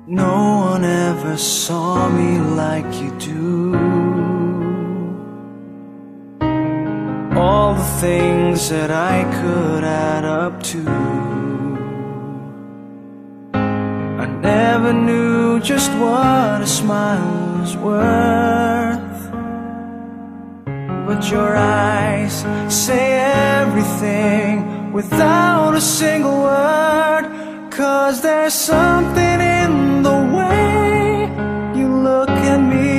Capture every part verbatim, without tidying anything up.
No one ever saw me like you do. All the things that I could add up to, I never knew just what a smile was worth. But your eyes say everything without a single word. 'Cause there's something in the way you look at me.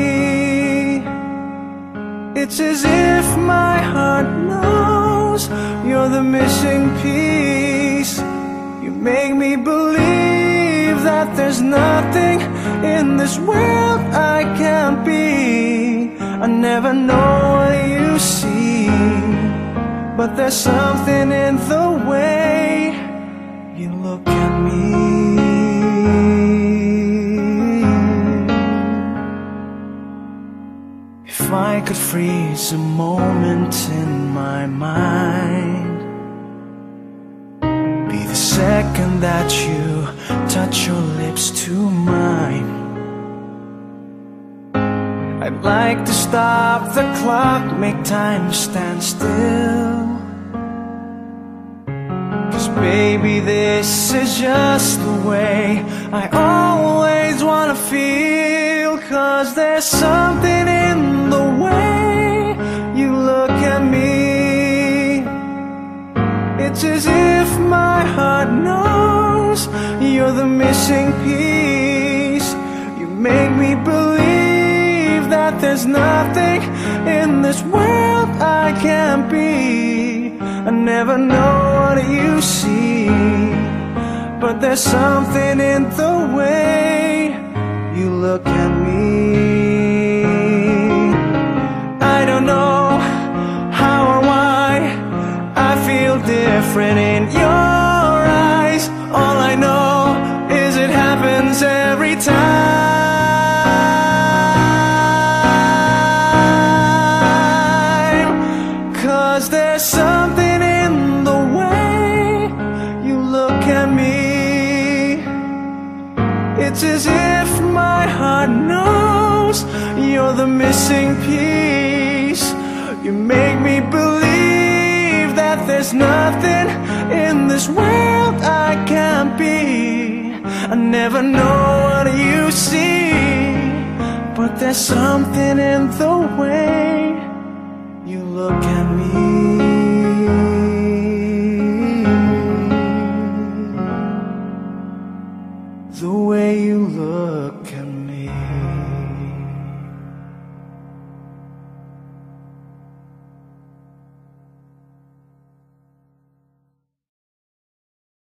It's as if my heart knows you're the missing piece. You make me believe that there's nothing in this world I can't be. I never know what you see, but there's something in the way you look at me. If I could freeze a moment in my mind, be the second that you touch your lips to mine. I'd like to stop the clock, make time stand still. 'Cause baby, this is just the way I always wanna feel. 'Cause there's something in the way you look at me. It's as if my heart knows you're the missing piece. You make me believe that there's nothing in this world I can't be. I never know what you see, but there's something in the way you look at me. I don't know how or why I feel different in your eyes. All I know is it happens every time. 'Cause there's something in the way you look at me. It's as if my heart knows you're the missing piece. You make me believe that there's nothing in this world I can't be. I never know what you see, but there's something in the way you look at me. The way you look at me.